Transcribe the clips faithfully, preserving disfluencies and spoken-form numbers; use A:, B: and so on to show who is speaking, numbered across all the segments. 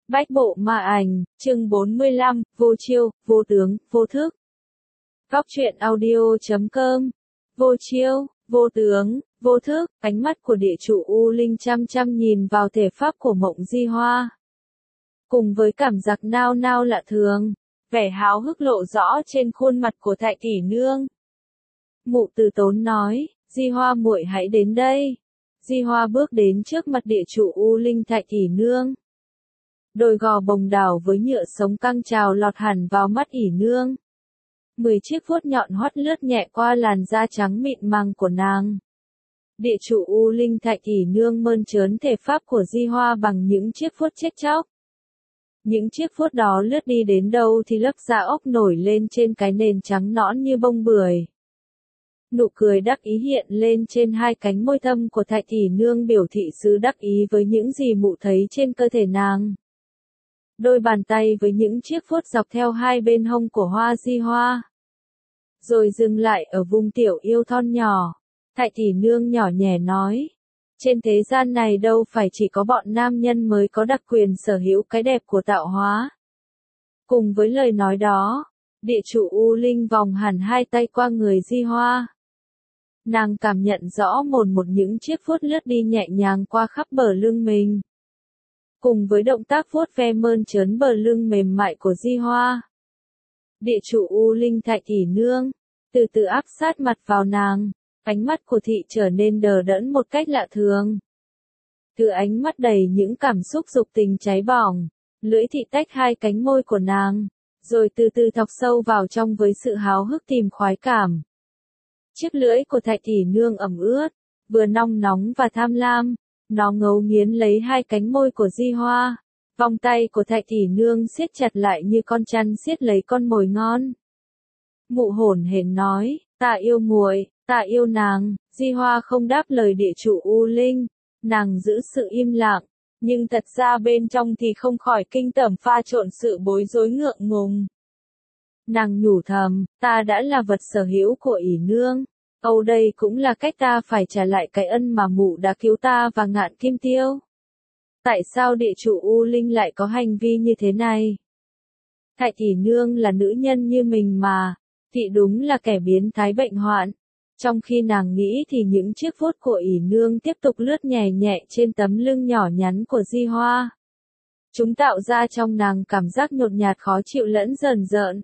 A: Bách bộ ma ảnh, chương bốn mươi lăm, vô chiêu, vô tướng, vô thức. Góc truyện audio chấm com. Vô chiêu, vô tướng, vô thức, ánh mắt của địa chủ U Linh chăm chăm nhìn vào thể pháp của Mộng Di Hoa. Cùng với cảm giác nao nao lạ thường, vẻ háo hức lộ rõ trên khuôn mặt của Thại tỷ nương. Mụ Từ Tốn nói, Di Hoa muội hãy đến đây. Di Hoa bước đến trước mặt địa chủ U Linh Thại tỷ nương. Đôi gò bồng đảo với nhựa sống căng trào lọt hẳn vào mắt ỉ nương. Mười chiếc vuốt nhọn hoắt lướt nhẹ qua làn da trắng mịn màng của nàng. Địa chủ U Linh Thại tỷ nương mơn trớn thể pháp của Di Hoa bằng những chiếc vuốt chết chóc. Những chiếc vuốt đó lướt đi đến đâu thì lớp da ốc nổi lên trên cái nền trắng nõn như bông bưởi. Nụ cười đắc ý hiện lên trên hai cánh môi thâm của Thại tỷ nương biểu thị sự đắc ý với những gì mụ thấy trên cơ thể nàng. Đôi bàn tay với những chiếc vuốt dọc theo hai bên hông của Hoa Di Hoa. Rồi dừng lại ở vùng tiểu yêu thon nhỏ. Thại tỷ nương nhỏ nhẹ nói. Trên thế gian này đâu phải chỉ có bọn nam nhân mới có đặc quyền sở hữu cái đẹp của tạo hóa. Cùng với lời nói đó, địa chủ U Linh vòng hẳn hai tay qua người Di Hoa. Nàng cảm nhận rõ một một những chiếc vuốt lướt đi nhẹ nhàng qua khắp bờ lưng mình. Cùng với động tác vuốt ve mơn trớn bờ lưng mềm mại của Di Hoa. Địa chủ U Linh Thại tỷ nương, từ từ áp sát mặt vào nàng, ánh mắt của thị trở nên đờ đẫn một cách lạ thường. Từ ánh mắt đầy những cảm xúc dục tình cháy bỏng, lưỡi thị tách hai cánh môi của nàng, rồi từ từ thọc sâu vào trong với sự háo hức tìm khoái cảm. Chiếc lưỡi của Thại tỷ nương ẩm ướt, vừa nong nóng và tham lam. Nó ngấu nghiến lấy hai cánh môi của Di Hoa. Vòng tay của Thại tỷ nương siết chặt lại như con chăn siết lấy con mồi ngon. Mụ hổn hển nói, ta yêu muội, ta yêu nàng. Di Hoa không đáp lời địa chủ U Linh. Nàng giữ sự im lặng. Nhưng thật ra bên trong thì không khỏi kinh tởm pha trộn sự bối rối ngượng ngùng. Nàng nhủ thầm, ta đã là vật sở hữu của ỷ nương. Âu đây cũng là cách ta phải trả lại cái ân mà mụ đã cứu ta và Ngạn Kim Tiêu. Tại sao địa chủ U Linh lại có hành vi như thế này? Thại tỷ nương là nữ nhân như mình mà, thị đúng là kẻ biến thái bệnh hoạn. Trong khi nàng nghĩ thì những chiếc vuốt của ỷ nương tiếp tục lướt nhẹ nhẹ trên tấm lưng nhỏ nhắn của Di Hoa. Chúng tạo ra trong nàng cảm giác nhột nhạt khó chịu lẫn rờn rợn.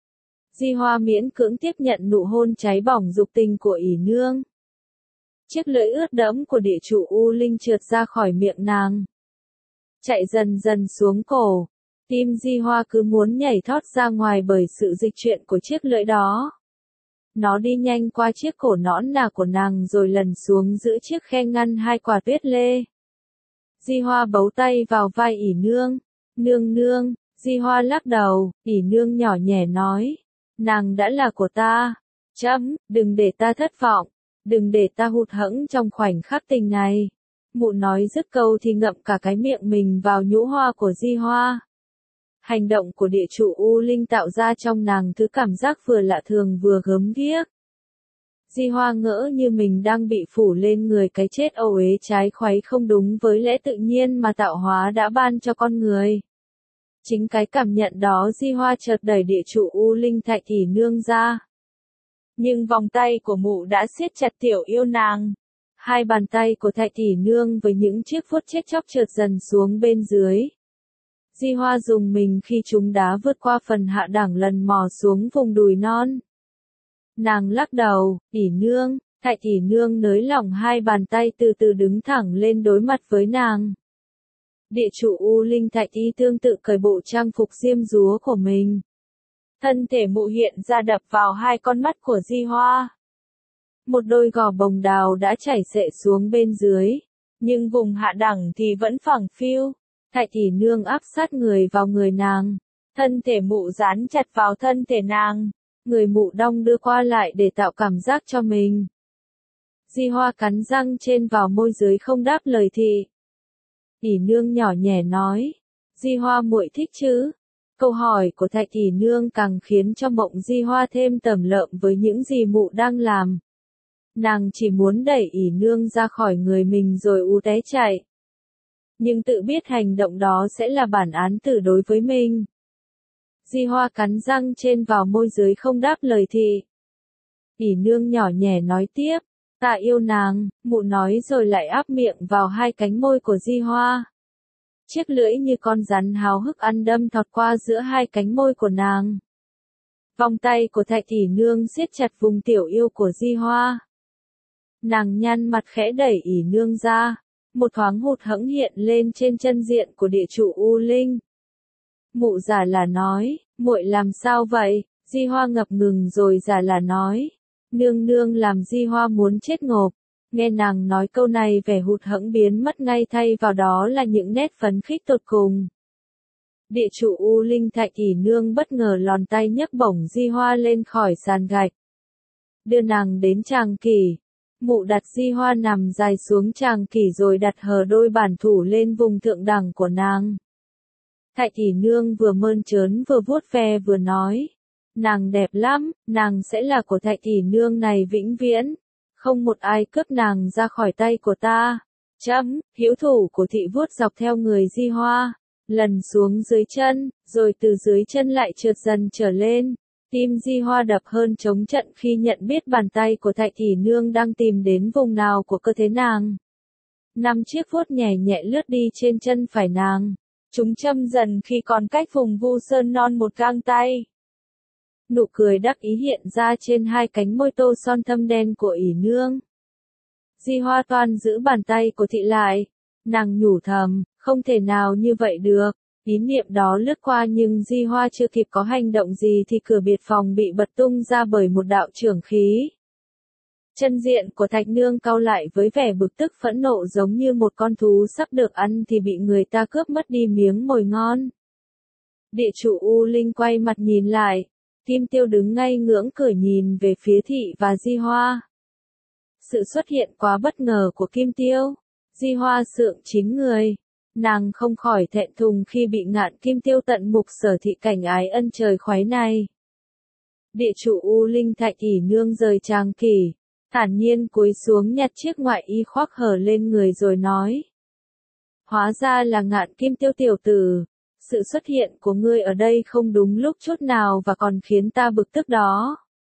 A: Di Hoa miễn cưỡng tiếp nhận nụ hôn cháy bỏng dục tình của ỷ nương. Chiếc lưỡi ướt đẫm của địa chủ U Linh trượt ra khỏi miệng nàng. Chạy dần dần xuống cổ. Tim Di Hoa cứ muốn nhảy thoát ra ngoài bởi sự dịch chuyển của chiếc lưỡi đó. Nó đi nhanh qua chiếc cổ nõn nà của nàng rồi lần xuống giữ chiếc khe ngăn hai quả tuyết lê. Di Hoa bấu tay vào vai ỷ nương. Nương nương, Di Hoa lắc đầu, ỷ nương nhỏ nhẹ nói. Nàng đã là của ta. Chấm, đừng để ta thất vọng. Đừng để ta hụt hẫng trong khoảnh khắc tình này. Mụ nói dứt câu thì ngậm cả cái miệng mình vào nhũ hoa của Di Hoa. Hành động của địa chủ U Linh tạo ra trong nàng thứ cảm giác vừa lạ thường vừa gớm ghiếc. Di Hoa ngỡ như mình đang bị phủ lên người cái chết âu uế trái khuấy không đúng với lẽ tự nhiên mà tạo hóa đã ban cho con người. Chính cái cảm nhận đó Di Hoa chợt đẩy địa chủ U Linh Thại tỷ nương ra. Nhưng vòng tay của mụ đã siết chặt tiểu yêu nàng. Hai bàn tay của Thại tỷ nương với những chiếc vuốt chết chóc trượt dần xuống bên dưới. Di Hoa dùng mình khi chúng đá vượt qua phần hạ đẳng lần mò xuống vùng đùi non. Nàng lắc đầu, ỷ nương. Thại tỷ nương nới lỏng hai bàn tay từ từ đứng thẳng lên đối mặt với nàng. Địa chủ U Linh Thại tỷ tương tự cởi bộ trang phục diêm dúa của mình. Thân thể mụ hiện ra đập vào hai con mắt của Di Hoa. Một đôi gò bồng đào đã chảy xệ xuống bên dưới, nhưng vùng hạ đẳng thì vẫn phẳng phiu. Thại tỷ nương áp sát người vào người nàng. Thân thể mụ dán chặt vào thân thể nàng. Người mụ đong đưa qua lại để tạo cảm giác cho mình. Di Hoa cắn răng trên vào môi dưới không đáp lời thị. Ỷ nương nhỏ nhẹ nói. Di Hoa muội thích chứ? Câu hỏi của Thại tỷ nương càng khiến cho Mộng Di Hoa thêm tởm lợm với những gì mụ đang làm. Nàng chỉ muốn đẩy ỷ nương ra khỏi người mình rồi ú té chạy. nhưng tự biết hành động đó sẽ là bản án tử đối với mình. Di Hoa cắn răng trên vào môi dưới không đáp lời thị. ỉ nương nhỏ nhẹ nói tiếp, ta yêu nàng, mụ nói rồi lại áp miệng vào hai cánh môi của Di Hoa. Chiếc lưỡi như con rắn háo hức ăn đâm thọt qua giữa hai cánh môi của nàng. Vòng tay của Thạch ỉ nương siết chặt vùng tiểu yêu của Di Hoa. Nàng nhăn mặt khẽ đẩy ỉ nương ra, một thoáng hụt hẫng hiện lên trên chân diện của địa chủ U Linh. Mụ giả là nói, muội làm sao vậy? Di Hoa ngập ngừng rồi giả là nói, nương nương làm Di Hoa muốn chết ngộp. Nghe nàng nói câu này vẻ hụt hẫng biến mất ngay, thay vào đó là những nét phấn khích tột cùng. Địa chủ U Linh Thạch ỉ nương bất ngờ lòn tay nhấc bổng Di Hoa lên khỏi sàn gạch. Đưa nàng đến tràng kỷ. Mụ đặt Di Hoa nằm dài xuống tràng kỷ rồi đặt hờ đôi bản thủ lên vùng thượng đẳng của nàng. Thạch ỉ nương vừa mơn trớn vừa vuốt ve vừa nói, nàng đẹp lắm, nàng sẽ là của Thạch ỉ nương này vĩnh viễn, không một ai cướp nàng ra khỏi tay của ta. Chấm, hữu thủ của thị vuốt dọc theo người Di Hoa, lần xuống dưới chân, rồi từ dưới chân lại trượt dần trở lên. Tim Di Hoa đập hơn trống trận khi nhận biết bàn tay của Thạch ỉ nương đang tìm đến vùng nào của cơ thể nàng. Năm chiếc vuốt nhẹ nhẹ lướt đi trên chân phải nàng. Chúng châm dần khi còn cách vùng vu sơn non một gang tay. Nụ cười đắc ý hiện ra trên hai cánh môi tô son thâm đen của ỉ nương. Di Hoa toan giữ bàn tay của thị lại. Nàng nhủ thầm, không thể nào như vậy được. Ý niệm đó lướt qua nhưng Di Hoa chưa kịp có hành động gì thì cửa biệt phòng bị bật tung ra bởi một đạo chưởng khí. Chân diện của Thạch nương cau lại với vẻ bực tức phẫn nộ, giống như một con thú sắp được ăn thì bị người ta cướp mất đi miếng mồi ngon. Địa chủ U Linh quay mặt nhìn lại, Kim Tiêu đứng ngay ngưỡng cửa nhìn về phía thị và Di Hoa. Sự xuất hiện quá bất ngờ của Kim Tiêu, Di Hoa sượng chín người. Nàng không khỏi thẹn thùng khi bị Ngạn Kim Tiêu tận mục sở thị cảnh ái ân trời khoái này. Địa chủ U Linh Thạch ỉ nương rời tràng kỷ, thản nhiên cúi xuống nhặt chiếc ngoại y khoác hở lên người rồi nói. Hóa ra là Ngạn Kim Tiêu tiểu tử, sự xuất hiện của ngươi ở đây không đúng lúc chút nào và còn khiến ta bực tức đó.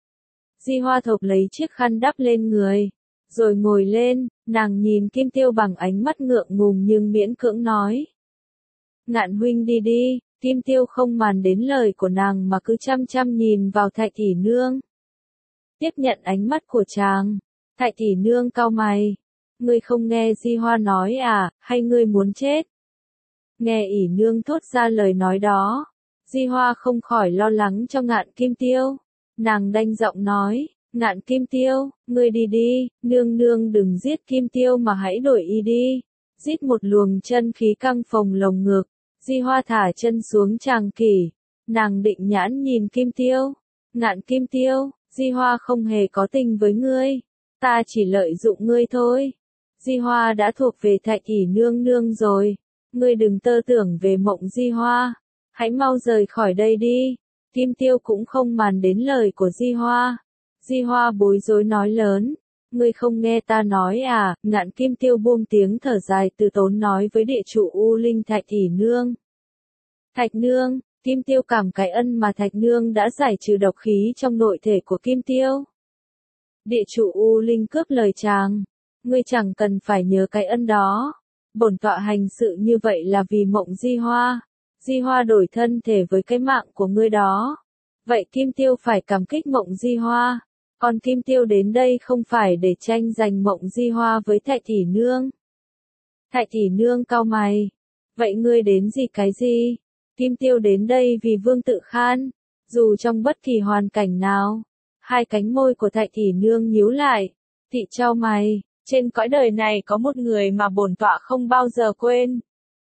A: Di Hoa thộp lấy chiếc khăn đắp lên người, rồi ngồi lên, nàng nhìn Kim Tiêu bằng ánh mắt ngượng ngùng nhưng miễn cưỡng nói. Ngạn huynh đi đi. Kim Tiêu không màn đến lời của nàng mà cứ chăm chăm nhìn vào Thạch ỉ nương. Tiếp nhận ánh mắt của chàng, Thạch ỉ nương cau mày. Ngươi không nghe Di Hoa nói à, hay ngươi muốn chết? Nghe ỉ nương thốt ra lời nói đó, Di Hoa không khỏi lo lắng cho Ngạn Kim Tiêu. Nàng đanh giọng nói, Ngạn Kim Tiêu, ngươi đi đi, nương nương đừng giết Kim Tiêu mà hãy đổi y đi. Giết một luồng chân khí căng phồng lồng ngực. Di Hoa thả chân xuống tràng kỷ, nàng định nhãn nhìn Kim Tiêu. Ngạn Kim Tiêu, Di Hoa không hề có tình với ngươi, ta chỉ lợi dụng ngươi thôi. Di Hoa đã thuộc về Thạch ỉ nương nương rồi, ngươi đừng tơ tưởng về mộng Di Hoa, hãy mau rời khỏi đây đi. Kim Tiêu cũng không màn đến lời của Di Hoa. Di Hoa bối rối nói lớn, ngươi không nghe ta nói à? Ngạn Kim Tiêu buông tiếng thở dài từ tốn nói với địa chủ U Linh Thạch ỉ nương. Thạch nương, Kim Tiêu cảm cái ân mà Thạch nương đã giải trừ độc khí trong nội thể của Kim Tiêu. Địa chủ U Linh cướp lời chàng, ngươi chẳng cần phải nhớ cái ân đó. Bổn tọa hành sự như vậy là vì mộng Di Hoa. Di Hoa đổi thân thể với cái mạng của ngươi đó. Vậy Kim Tiêu phải cảm kích mộng Di Hoa. Còn Kim Tiêu đến đây không phải để tranh giành mộng Di Hoa với Thạch ỉ nương. Thạch ỉ nương cau mày. Vậy ngươi đến gì cái gì? Kim Tiêu đến đây vì Vương Tự Khan. Dù trong bất kỳ hoàn cảnh nào. Hai cánh môi của Thạch ỉ nương nhíu lại. Thị chau mày. Trên cõi đời này có một người mà bổn tọa không bao giờ quên.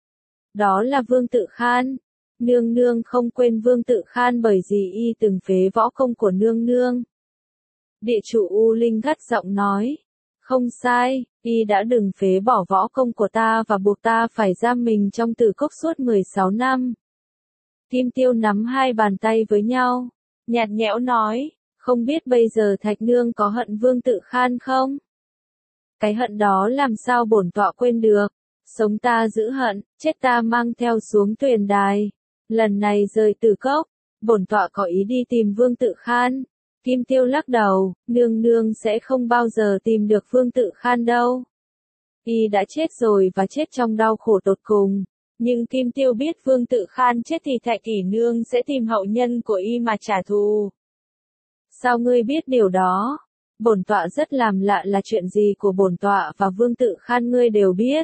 A: Đó là Vương Tự Khan. Nương nương không quên Vương Tự Khan bởi vì y từng phế võ công của nương nương. Địa chủ U Linh gắt giọng nói. Không sai, y đã đừng phế bỏ võ công của ta và buộc ta phải giam mình trong tử cốc suốt mười sáu năm. Kim Tiêu nắm hai bàn tay với nhau, nhạt nhẽo nói, không biết bây giờ Thạch nương có hận Vương Tự Khan không? Cái hận đó làm sao bổn tọa quên được? Sống ta giữ hận, chết ta mang theo xuống tuyền đài. Lần này rời Tử Cốc, bổn tọa có ý đi tìm Vương Tự Khan. Kim Tiêu lắc đầu, nương nương sẽ không bao giờ tìm được Vương Tự Khan đâu. Y đã chết rồi và chết trong đau khổ tột cùng. Nhưng Kim Tiêu biết Vương Tự Khan chết thì Thạch Kỷ Nương sẽ tìm hậu nhân của y mà trả thù. Sao ngươi biết điều đó? Bổn tọa rất làm lạ là chuyện gì của bổn tọa và Vương Tự Khan ngươi đều biết.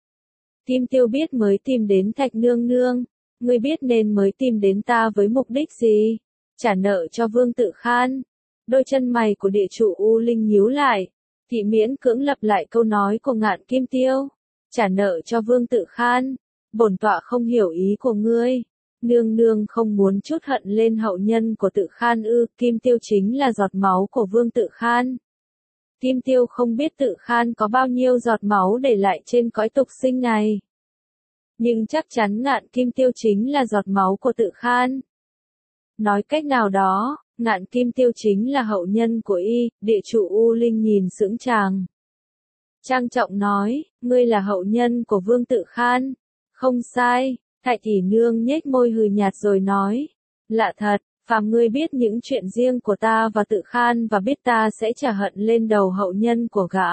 A: Kim Tiêu biết mới tìm đến Thạch nương nương. Ngươi biết nên mới tìm đến ta với mục đích gì? Trả nợ cho Vương Tự Khan. Đôi chân mày của địa chủ U Linh nhíu lại. Thị miễn cưỡng lặp lại câu nói của Ngạn Kim Tiêu. Trả nợ cho Vương Tự Khan. Bổn tọa không hiểu ý của ngươi. Nương nương không muốn trút hận lên hậu nhân của Tự Khan ư? Kim Tiêu chính là giọt máu của Vương Tự Khan. Kim Tiêu không biết Tự Khan có bao nhiêu giọt máu để lại trên cõi tục sinh này. Nhưng chắc chắn Ngạn Kim Tiêu chính là giọt máu của Tự Khan. Nói cách nào đó, Ngạn Kim Tiêu chính là hậu nhân của y. Địa chủ U Linh nhìn sững chàng. Trang trọng nói, ngươi là hậu nhân của Vương Tự Khan. Không sai. Thạch Kỷ Nương nhếch môi hừ nhạt rồi nói. Lạ thật, phàm ngươi biết những chuyện riêng của ta và Tự Khan và biết ta sẽ trả hận lên đầu hậu nhân của gã.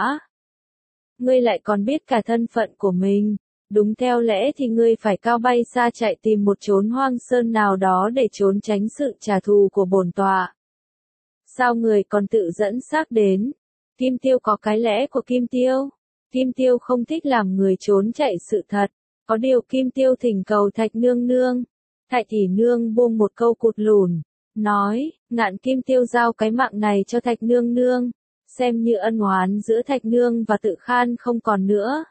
A: Ngươi lại còn biết cả thân phận của mình. Đúng theo lẽ thì ngươi phải cao bay xa chạy tìm một chốn hoang sơn nào đó để trốn tránh sự trả thù của bổn tọa. Sao người còn tự dẫn xác đến? Kim Tiêu có cái lẽ của Kim Tiêu. Kim Tiêu không thích làm người trốn chạy sự thật. Có điều Kim Tiêu thỉnh cầu Thạch nương nương. Thạch Kỷ Nương buông một câu cụt lùn. Nói, Ngạn Kim Tiêu giao cái mạng này cho Thạch nương nương. Xem như ân oán giữa Thạch nương và Tự Khan không còn nữa.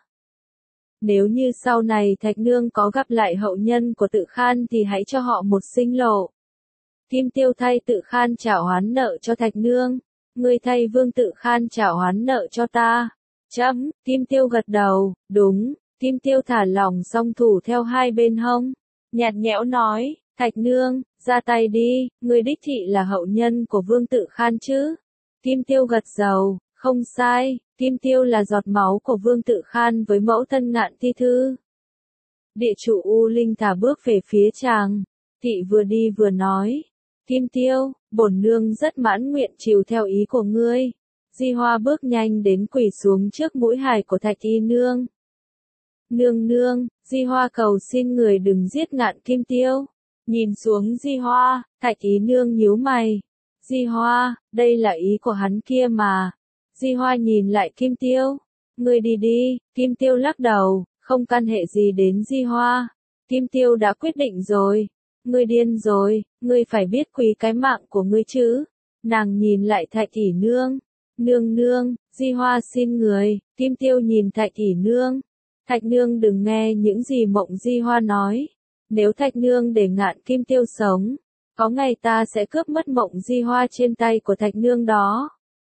A: Nếu như sau này Thạch nương có gặp lại hậu nhân của Tự Khan thì hãy cho họ một sinh lộ. Kim Tiêu thay Tự Khan trả oán nợ cho Thạch nương. Ngươi thay Vương Tự Khan trả oán nợ cho ta. Chấm, Kim Tiêu gật đầu, đúng. Kim Tiêu thả lỏng song thủ theo hai bên hông. Nhạt nhẽo nói, Thạch nương, ra tay đi, ngươi đích thị là hậu nhân của Vương Tự Khan chứ. Kim Tiêu gật đầu, không sai, Kim Tiêu là giọt máu của Vương Tự Khan với mẫu thân Ngạn Thi Thư. Địa chủ U Linh thả bước về phía chàng. Thị vừa đi vừa nói, Kim Tiêu, bổn nương rất mãn nguyện chiều theo ý của ngươi. Di Hoa bước nhanh đến quỳ xuống trước mũi hài của Thạch Y Nương. Nương nương, Di Hoa cầu xin người đừng giết Ngạn Kim Tiêu. Nhìn xuống Di Hoa, Thạch Y Nương nhíu mày. Di Hoa, đây là ý của hắn kia mà. Di Hoa nhìn lại Kim Tiêu. Ngươi đi đi, Kim Tiêu lắc đầu, không can hệ gì đến Di Hoa. Kim Tiêu đã quyết định rồi. Ngươi điên rồi, ngươi phải biết quý cái mạng của ngươi chứ. Nàng nhìn lại Thạch Y Nương. Nương nương, Di Hoa xin người. Kim Tiêu nhìn Thạch Y Nương. Thạch nương đừng nghe những gì Mộng Di Hoa nói. Nếu Thạch nương để Ngạn Kim Tiêu sống, có ngày ta sẽ cướp mất Mộng Di Hoa trên tay của Thạch nương đó.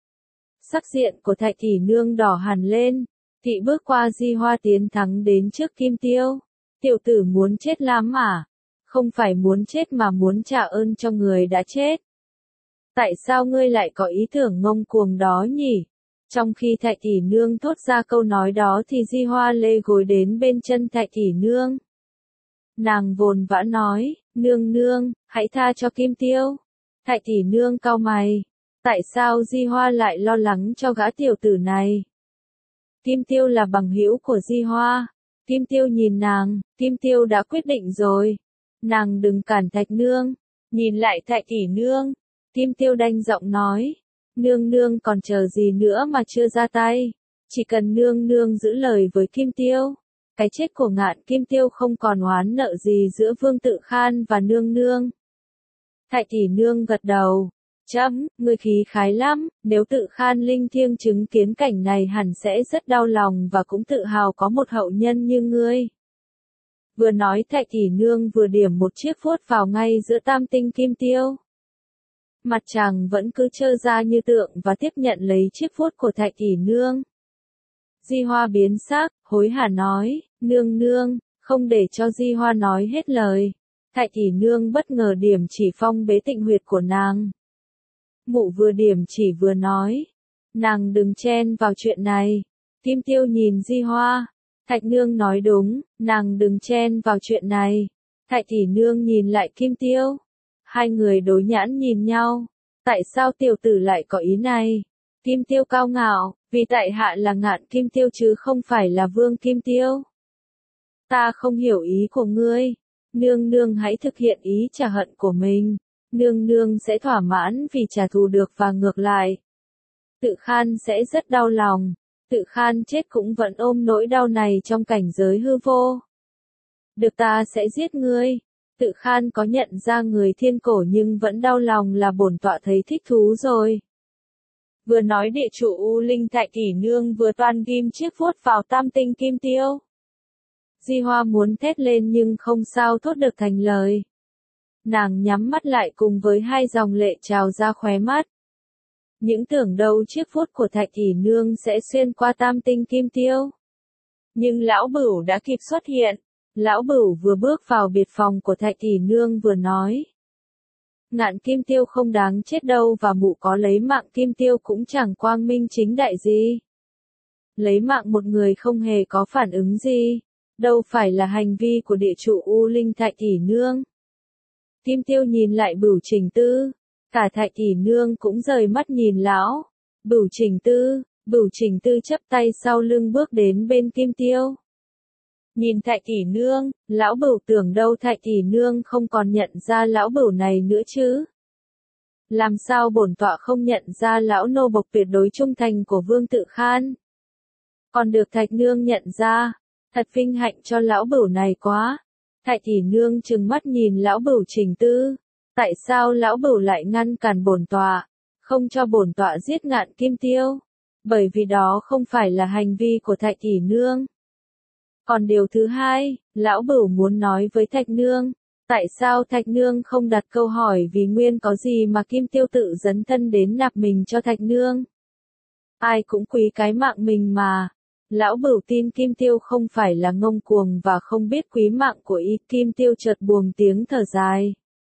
A: Sắc diện của Thạch Kỷ Nương đỏ hẳn lên. Thị bước qua Di Hoa tiến thắng đến trước Kim Tiêu. Tiểu tử muốn chết lắm à? Không phải muốn chết mà muốn trả ơn cho người đã chết. Tại sao ngươi lại có ý tưởng ngông cuồng đó nhỉ? Trong khi Thạch Kỷ Nương thốt ra câu nói đó thì Di Hoa lê gối đến bên chân Thạch Kỷ Nương. Nàng vồn vã nói, nương nương, hãy tha cho Kim Tiêu. Thạch Kỷ Nương cau mày. Tại sao Di Hoa lại lo lắng cho gã tiểu tử này? Kim Tiêu là bằng hữu của Di Hoa. Kim Tiêu nhìn nàng, Kim Tiêu đã quyết định rồi. Nàng đừng cản Thạch nương. Nhìn lại Thạch Kỷ Nương. Kim Tiêu đanh giọng nói. Nương nương còn chờ gì nữa mà chưa ra tay. Chỉ cần nương nương giữ lời với Kim Tiêu. Cái chết của Ngạn Kim Tiêu không còn oán nợ gì giữa Vương Tự Khan và nương nương. Thạch Kỷ Nương gật đầu. Chấm, ngươi khí khái lắm, nếu Tự Khan linh thiêng chứng kiến cảnh này hẳn sẽ rất đau lòng và cũng tự hào có một hậu nhân như ngươi. Vừa nói Thạch Kỷ Nương vừa điểm một chiếc vuốt vào ngay giữa tam tinh Kim Tiêu. Mặt chàng vẫn cứ trơ ra như tượng và tiếp nhận lấy chiếc vuốt của Thạch Kỷ Nương. Di Hoa biến sắc, hối hả nói, nương nương, không để cho Di Hoa nói hết lời. Thạch Kỷ Nương bất ngờ điểm chỉ phong bế tịnh huyệt của nàng. Mụ vừa điểm chỉ vừa nói, nàng đừng chen vào chuyện này. Kim Tiêu nhìn Di Hoa. Thạch nương nói đúng, nàng đừng chen vào chuyện này. Thạch tỷ nương nhìn lại Kim Tiêu. Hai người đối nhãn nhìn nhau. Tại sao tiểu tử lại có ý này? Kim Tiêu cao ngạo, vì tại hạ là Ngạn Kim Tiêu chứ không phải là Vương Kim Tiêu. Ta không hiểu ý của ngươi. Nương nương hãy thực hiện ý trả hận của mình. Nương nương sẽ thỏa mãn vì trả thù được và ngược lại. Tự Khan sẽ rất đau lòng. Tự Khan chết cũng vẫn ôm nỗi đau này trong cảnh giới hư vô. Được ta sẽ giết ngươi. Tự Khan có nhận ra người thiên cổ nhưng vẫn đau lòng là bổn tọa thấy thích thú rồi. Vừa nói địa chủ U Linh Thạch tỷ nương vừa toan ghim chiếc vuốt vào tam tinh Kim Tiêu. Di Hoa muốn thét lên nhưng không sao thốt được thành lời. Nàng nhắm mắt lại cùng với hai dòng lệ trào ra khóe mắt. Những tưởng đâu chiếc vuốt của Thạch tỷ nương sẽ xuyên qua tam tinh Kim Tiêu. Nhưng lão Bửu đã kịp xuất hiện. Lão Bửu vừa bước vào biệt phòng của Thạch tỷ nương vừa nói. Ngạn Kim Tiêu không đáng chết đâu và mụ có lấy mạng Kim Tiêu cũng chẳng quang minh chính đại gì. Lấy mạng một người không hề có phản ứng gì. Đâu phải là hành vi của địa chủ U Linh Thạch tỷ nương. Kim Tiêu nhìn lại Bửu Trình Tư. Cả Thạch tỷ nương cũng rời mắt nhìn lão. Bửu Trình Tư, Bửu Trình Tư chắp tay sau lưng bước đến bên Kim Tiêu. Nhìn Thạch tỷ nương, lão Bửu tưởng đâu Thạch tỷ nương không còn nhận ra lão Bửu này nữa chứ. Làm sao bổn tọa không nhận ra lão nô bộc tuyệt đối trung thành của Vương Tự Khan. Còn được Thạch nương nhận ra, thật vinh hạnh cho lão Bửu này quá. Thạch tỷ nương trừng mắt nhìn lão Bửu Trình Tư. Tại sao lão Bửu lại ngăn cản bổn tọa, không cho bổn tọa giết Ngạn Kim Tiêu? Bởi vì đó không phải là hành vi của Thạch tỷ nương. Còn điều thứ hai, lão Bửu muốn nói với Thạch nương, tại sao Thạch nương không đặt câu hỏi vì nguyên có gì mà Kim Tiêu tự dấn thân đến nạp mình cho Thạch nương? Ai cũng quý cái mạng mình mà. Lão Bửu tin Kim Tiêu không phải là ngông cuồng và không biết quý mạng của y. Kim Tiêu chợt buông tiếng thở dài.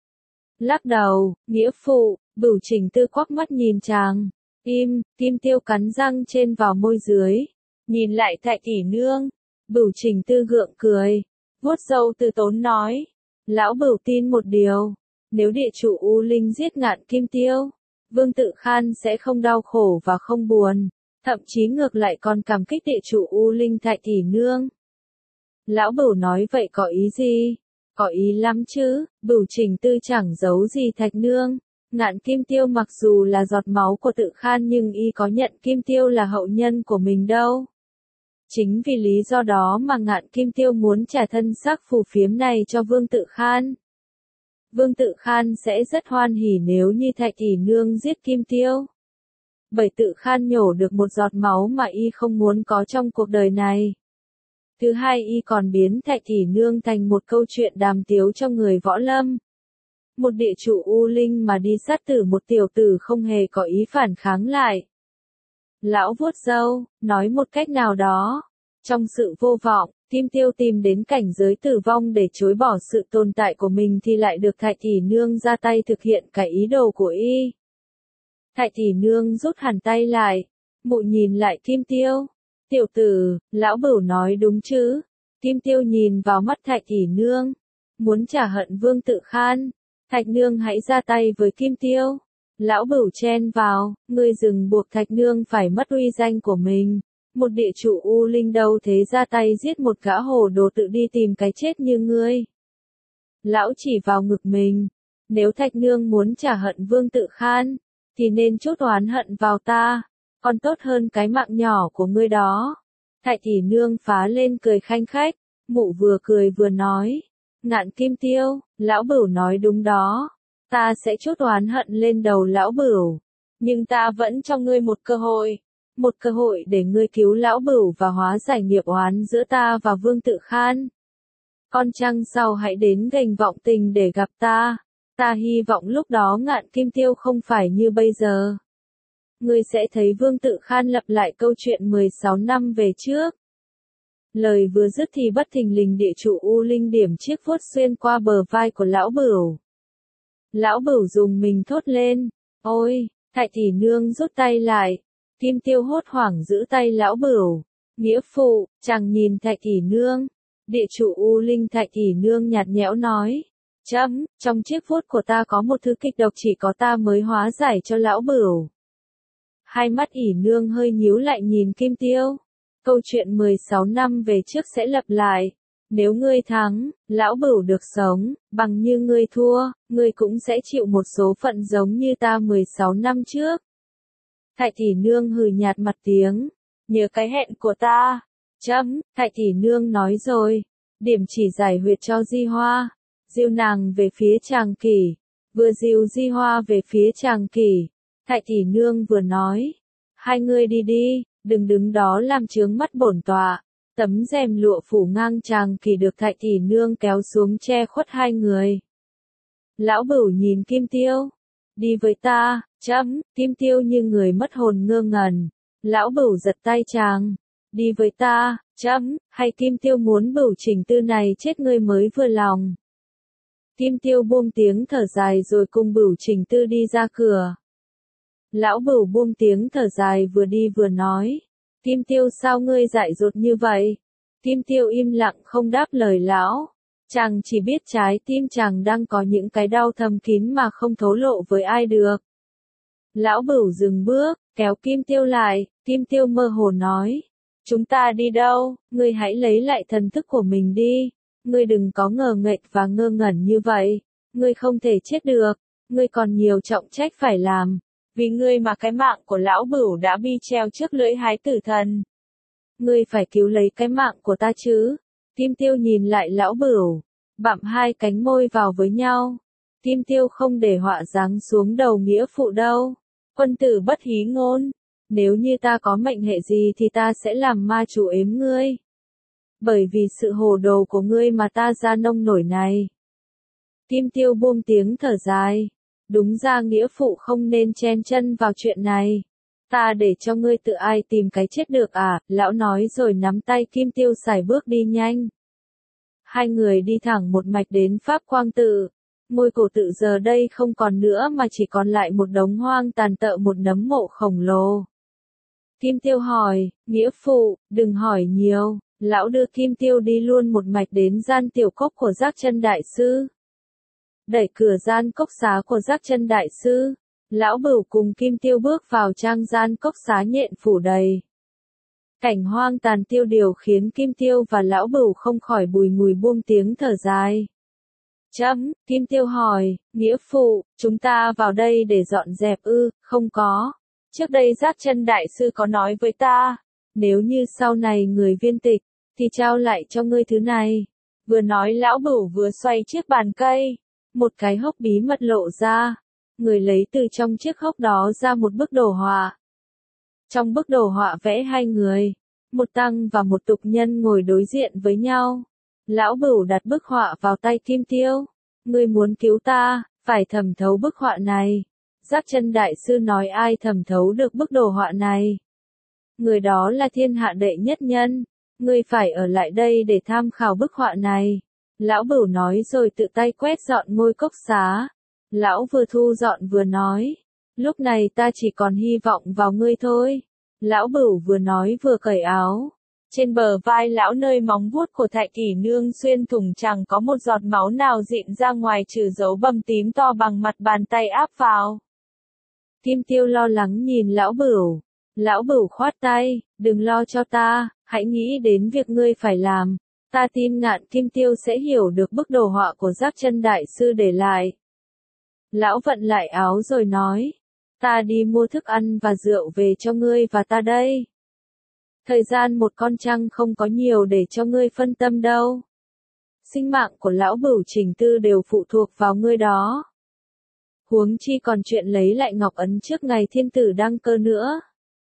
A: Lắc đầu, nghĩa phụ. Bửu Trình Tư quắc mắt nhìn chàng. Im. Kim Tiêu cắn răng trên vào môi dưới. Nhìn lại Thạch tỷ nương. Bửu Trình Tư gượng cười. Vuốt râu từ tốn nói. Lão Bửu tin một điều. Nếu địa chủ U Linh giết Ngạn Kim Tiêu, Vương Tự Khan sẽ không đau khổ và không buồn. Thậm chí ngược lại còn cảm kích địa chủ U Linh Thạch tỷ nương. Lão Bửu nói vậy có ý gì? Có ý lắm chứ. Bửu Trình Tư chẳng giấu gì Thạch nương. Ngạn Kim Tiêu mặc dù là giọt máu của Tự Khan nhưng y có nhận Kim Tiêu là hậu nhân của mình đâu. Chính vì lý do đó mà Ngạn Kim Tiêu muốn trả thân xác phù phiếm này cho Vương Tự Khan. Vương Tự Khan sẽ rất hoan hỉ nếu như Thạch tỷ nương giết Kim Tiêu. Bởi Tự Khan nhổ được một giọt máu mà y không muốn có trong cuộc đời này. Thứ hai, y còn biến Thạch tỷ nương thành một câu chuyện đàm tiếu cho người võ lâm. Một địa chủ U Linh mà đi sát tử một tiểu tử không hề có ý phản kháng lại. Lão vuốt râu, nói một cách nào đó. Trong sự vô vọng, Kim Tiêu tìm đến cảnh giới tử vong để chối bỏ sự tồn tại của mình thì lại được Thạch tỷ nương ra tay thực hiện cái ý đồ của y. Thạch tỷ nương rút hẳn tay lại. Mụ nhìn lại Kim Tiêu. Tiểu tử, lão Bửu nói đúng chứ? Kim Tiêu nhìn vào mắt Thạch tỷ nương. Muốn trả hận Vương Tự Khan. Thạch nương hãy ra tay với Kim Tiêu. Lão Bửu chen vào, ngươi dừng buộc Thạch nương phải mất uy danh của mình. Một địa chủ U Linh đâu thế ra tay giết một gã hồ đồ tự đi tìm cái chết như ngươi. Lão chỉ vào ngực mình. Nếu Thạch nương muốn trả hận Vương Tự Khan, thì nên trút oán hận vào ta. Còn tốt hơn cái mạng nhỏ của ngươi đó. Thạch tỷ nương phá lên cười khanh khách. Mụ vừa cười vừa nói. Ngạn Kim Tiêu, lão Bửu nói đúng đó. Ta sẽ trút oán hận lên đầu lão Bửu. Nhưng ta vẫn cho ngươi một cơ hội. Một cơ hội để ngươi cứu lão Bửu và hóa giải nghiệp oán giữa ta và Vương Tự Khan. Con trăng sau hãy đến gành vọng tình để gặp ta. Ta hy vọng lúc đó Ngạn Kim Tiêu không phải như bây giờ. Ngươi sẽ thấy Vương Tự Khan lặp lại câu chuyện mười sáu năm về trước. Lời vừa dứt thì bất thình lình địa chủ U Linh điểm chiếc vuốt xuyên qua bờ vai của lão Bửu. Lão Bửu dùng mình thốt lên. Ôi, Thạch tỷ nương rút tay lại. Kim Tiêu hốt hoảng giữ tay lão Bửu. Nghĩa phụ, chàng nhìn Thạch tỷ nương. Địa chủ U Linh Thạch tỷ nương nhạt nhẽo nói. Chấm, trong chiếc vuốt của ta có một thứ kịch độc chỉ có ta mới hóa giải cho lão Bửu. Hai mắt ỉ nương hơi nhíu lại nhìn Kim Tiêu. Câu chuyện mười sáu năm về trước sẽ lặp lại. Nếu ngươi thắng, lão Bửu được sống, bằng như ngươi thua, ngươi cũng sẽ chịu một số phận giống như ta mười sáu năm trước. Thạch tỷ nương hừ nhạt mặt tiếng. Nhớ cái hẹn của ta. Chấm, Thạch tỷ nương nói rồi. Điểm chỉ giải huyệt cho Di Hoa. Dìu nàng về phía Tràng Kỷ. Vừa dìu Di Hoa về phía Tràng Kỷ. Thạch tỷ nương vừa nói. Hai ngươi đi đi, đừng đứng đó làm chướng mắt bổn tọa. Tấm rèm lụa phủ ngang Tràng Kỷ được Thạch tỷ nương kéo xuống che khuất hai người. Lão Bửu nhìn Kim Tiêu. Đi với ta, chấm, Kim Tiêu như người mất hồn ngơ ngẩn. Lão Bửu giật tay chàng. Đi với ta, chấm, hay Kim Tiêu muốn Bửu Trình Tư này chết ngươi mới vừa lòng. Kim Tiêu buông tiếng thở dài rồi cùng Bửu Trình Tư đi ra cửa. Lão Bửu buông tiếng thở dài vừa đi vừa nói. Kim Tiêu sao ngươi dại dột như vậy? Kim Tiêu im lặng không đáp lời lão. Chàng chỉ biết trái tim chàng đang có những cái đau thầm kín mà không thổ lộ với ai được. Lão Bửu dừng bước, kéo Kim Tiêu lại, Kim Tiêu mơ hồ nói. Chúng ta đi đâu, ngươi hãy lấy lại thần thức của mình đi. Ngươi đừng có ngờ nghệch và ngơ ngẩn như vậy. Ngươi không thể chết được, ngươi còn nhiều trọng trách phải làm. Vì ngươi mà cái mạng của lão Bửu đã bị treo trước lưỡi hái tử thần. Ngươi phải cứu lấy cái mạng của ta chứ. Kim Tiêu nhìn lại lão Bửu, bặm hai cánh môi vào với nhau. Kim Tiêu không để họa giáng xuống đầu nghĩa phụ đâu. Quân tử bất hí ngôn. Nếu như ta có mệnh hệ gì thì ta sẽ làm ma chủ ếm ngươi. Bởi vì sự hồ đồ của ngươi mà ta ra nông nổi này. Kim Tiêu buông tiếng thở dài. Đúng ra nghĩa phụ không nên chen chân vào chuyện này. Ta để cho ngươi tự ai tìm cái chết được à, lão nói rồi nắm tay Kim Tiêu sải bước đi nhanh. Hai người đi thẳng một mạch đến Pháp Quang Tự. Ngôi cổ tự giờ đây không còn nữa mà chỉ còn lại một đống hoang tàn tợ một nấm mộ khổng lồ. Kim Tiêu hỏi, nghĩa phụ, đừng hỏi nhiều, lão đưa Kim Tiêu đi luôn một mạch đến gian tiểu cốc của Giác Chân Đại Sư. Đẩy cửa gian cốc xá của Giác Chân Đại Sư, lão Bửu cùng Kim Tiêu bước vào trang gian cốc xá nhện phủ đầy. Cảnh hoang tàn tiêu điều khiến Kim Tiêu và lão Bửu không khỏi bùi ngùi buông tiếng thở dài. Chấm, Kim Tiêu hỏi, nghĩa phụ, chúng ta vào đây để dọn dẹp ư, không có. Trước đây Giác Chân Đại Sư có nói với ta, nếu như sau này người viên tịch, thì trao lại cho ngươi thứ này. Vừa nói lão Bửu vừa xoay chiếc bàn cây, một cái hốc bí mật lộ ra. Người lấy từ trong chiếc hốc đó ra một bức đồ họa. Trong bức đồ họa vẽ hai người, một tăng và một tục nhân ngồi đối diện với nhau. Lão Bửu đặt bức họa vào tay Kim Tiêu. Ngươi muốn cứu ta, phải thẩm thấu bức họa này. Giác Chân Đại Sư nói ai thẩm thấu được bức đồ họa này. Người đó là thiên hạ đệ nhất nhân. Ngươi phải ở lại đây để tham khảo bức họa này. Lão Bửu nói rồi tự tay quét dọn ngôi cốc xá. Lão vừa thu dọn vừa nói. Lúc này ta chỉ còn hy vọng vào ngươi thôi. Lão Bửu vừa nói vừa cởi áo. Trên bờ vai lão nơi móng vuốt của Thạch tỷ nương xuyên thủng chẳng có một giọt máu nào dịn ra ngoài trừ dấu bầm tím to bằng mặt bàn tay áp vào. Kim Tiêu lo lắng nhìn lão Bửu. Lão Bửu khoát tay, đừng lo cho ta, hãy nghĩ đến việc ngươi phải làm. Ta tin Ngạn Kim Tiêu sẽ hiểu được bức đồ họa của Giác Chân Đại Sư để lại. Lão vận lại áo rồi nói, ta đi mua thức ăn và rượu về cho ngươi và ta đây. Thời gian một con trăng không có nhiều để cho ngươi phân tâm đâu. Sinh mạng của lão Bửu Trình Tư đều phụ thuộc vào ngươi đó. Huống chi còn chuyện lấy lại ngọc ấn trước ngày thiên tử đăng cơ nữa.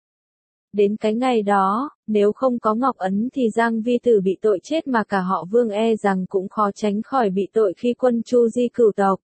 A: Đến cái ngày đó, nếu không có ngọc ấn thì Giang Vi Tử bị tội chết mà cả họ Vương e rằng cũng khó tránh khỏi bị tội khi quân Chu Di cửu tộc.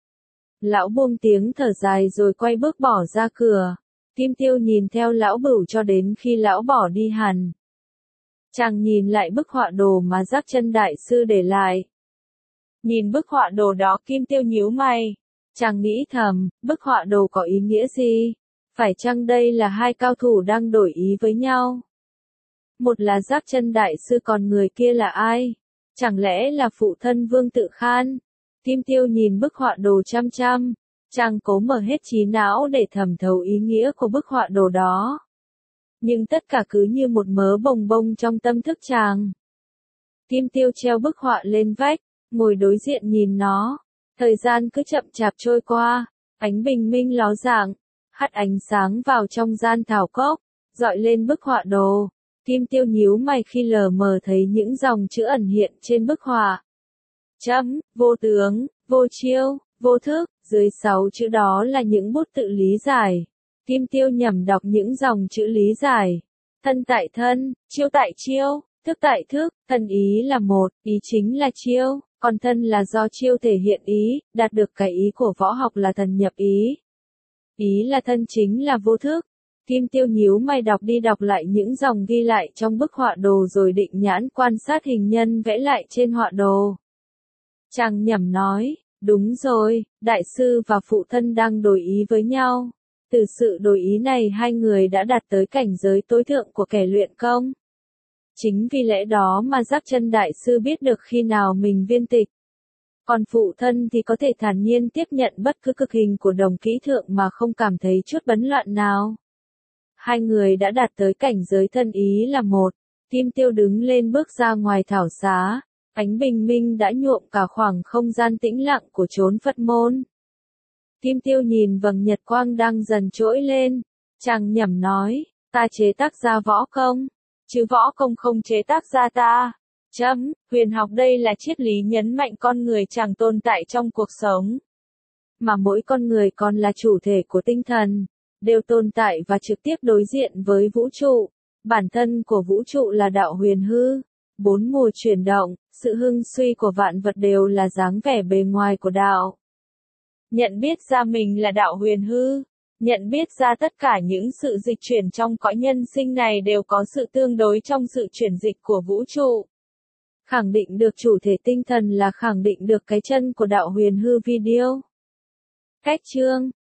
A: Lão buông tiếng thở dài rồi quay bước bỏ ra cửa. Kim Tiêu nhìn theo lão Bửu cho đến khi lão bỏ đi hẳn. Chàng nhìn lại bức họa đồ mà Giác Chân Đại Sư để lại. Nhìn bức họa đồ đó Kim Tiêu nhíu mày. Chàng nghĩ thầm, bức họa đồ có ý nghĩa gì? Phải chăng đây là hai cao thủ đang đổi ý với nhau? Một là Giác Chân đại sư, còn người kia là ai? Chẳng lẽ là phụ thân Vương Tự Khan? Kim Tiêu nhìn bức họa đồ chăm chăm, chàng cố mở hết trí não để thẩm thấu ý nghĩa của bức họa đồ đó. Nhưng tất cả cứ như một mớ bồng bông trong tâm thức chàng. Kim Tiêu treo bức họa lên vách, ngồi đối diện nhìn nó. Thời gian cứ chậm chạp trôi qua, ánh bình minh ló dạng, hắt ánh sáng vào trong gian thảo cốc, dọi lên bức họa đồ. Kim Tiêu nhíu mày khi lờ mờ thấy những dòng chữ ẩn hiện trên bức họa. Chấm, vô tướng, vô chiêu, vô thức, dưới sáu chữ đó là những bút tự lý giải. Kim Tiêu nhẩm đọc những dòng chữ lý giải. Thân tại thân, chiêu tại chiêu, thức tại thức, thân ý là một, ý chính là chiêu, còn thân là do chiêu thể hiện ý, đạt được cái ý của võ học là thần nhập ý. Ý là thân chính là vô thức. Kim Tiêu nhíu mày đọc đi đọc lại những dòng ghi lại trong bức họa đồ rồi định nhãn quan sát hình nhân vẽ lại trên họa đồ. Chàng nhẩm nói, đúng rồi, đại sư và phụ thân đang đổi ý với nhau. Từ sự đổi ý này hai người đã đạt tới cảnh giới tối thượng của kẻ luyện công. Chính vì lẽ đó mà Giác Chân đại sư biết được khi nào mình viên tịch. Còn phụ thân thì có thể thản nhiên tiếp nhận bất cứ cực hình của đồng kỹ thượng mà không cảm thấy chút bấn loạn nào. Hai người đã đạt tới cảnh giới thân ý là một. Kim Tiêu đứng lên bước ra ngoài thảo xá. Ánh bình minh đã nhuộm cả khoảng không gian tĩnh lặng của chốn Phật môn. Kim Tiêu nhìn vầng nhật quang đang dần trỗi lên. Chàng nhẩm nói, ta chế tác ra võ công, chứ võ công không chế tác ra ta. Chấm, huyền học đây là triết lý nhấn mạnh con người chẳng tồn tại trong cuộc sống. Mà mỗi con người còn là chủ thể của tinh thần, đều tồn tại và trực tiếp đối diện với vũ trụ. Bản thân của vũ trụ là đạo huyền hư. Bốn mùa chuyển động, sự hưng suy của vạn vật đều là dáng vẻ bề ngoài của đạo. Nhận biết ra mình là đạo huyền hư, nhận biết ra tất cả những sự dịch chuyển trong cõi nhân sinh này đều có sự tương đối trong sự chuyển dịch của vũ trụ. Khẳng định được chủ thể tinh thần là khẳng định được cái chân của đạo huyền hư video. Cách chương